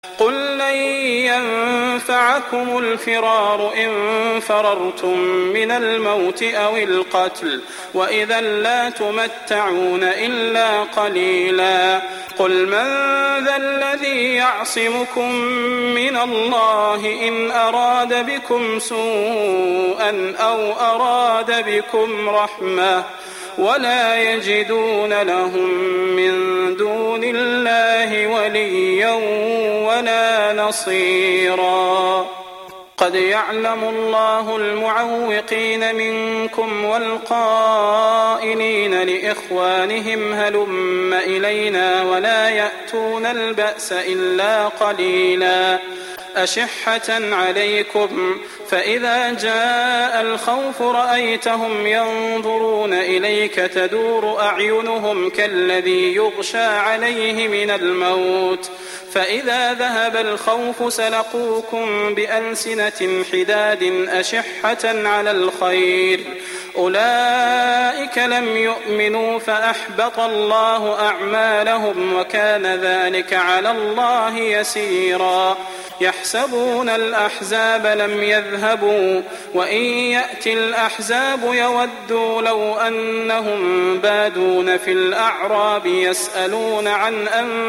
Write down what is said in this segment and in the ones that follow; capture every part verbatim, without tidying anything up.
قل لن ينفعكم الفرار إن فررتم من الموت أو القتل وإذا لا تمتعون إلا قليلا قل من ذا الذي يعصمكم من الله إن أراد بكم سوءا أو أراد بكم رحمة ولا يجدون لهم من دون الله وليا ولا نصيرا قد يعلم الله المعوقين منكم والقائلين لإخوانهم هلم إلينا ولا يأتون البأس إلا قليلا أشحة عليكم فإذا جاء الخوف رأيتهم ينظرون إليك تدور أعينهم كالذي يغشى عليه من الموت فإذا ذهب الخوف سلقوكم بألسنة حداد أشحة على الخير أولئك لم يؤمنوا فأحبط الله أعمالهم وكان ذلك على الله يسيرا يحسبون الأحزاب لم يذهبوا وإن يأتي الأحزاب يودوا لو أنهم بادون في الأعراب يسألون عن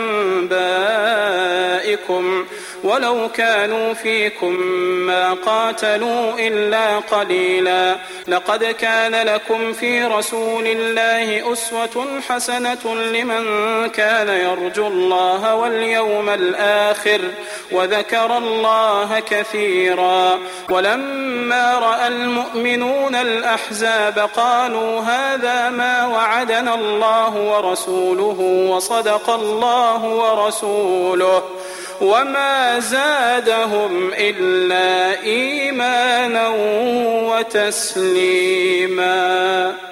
أنبائكم ولو كانوا فيكم ما قاتلوا إلا قليلا لقد كان لكم في رسول الله أسوة حسنة لمن كان يرجو الله واليوم الآخر وذكر الله كثيرا ولما رأى المؤمنون الأحزاب قالوا هذا ما وعدنا الله ورسوله وصدق الله ورسوله وما زادهم إلا إيمانا وتسليما.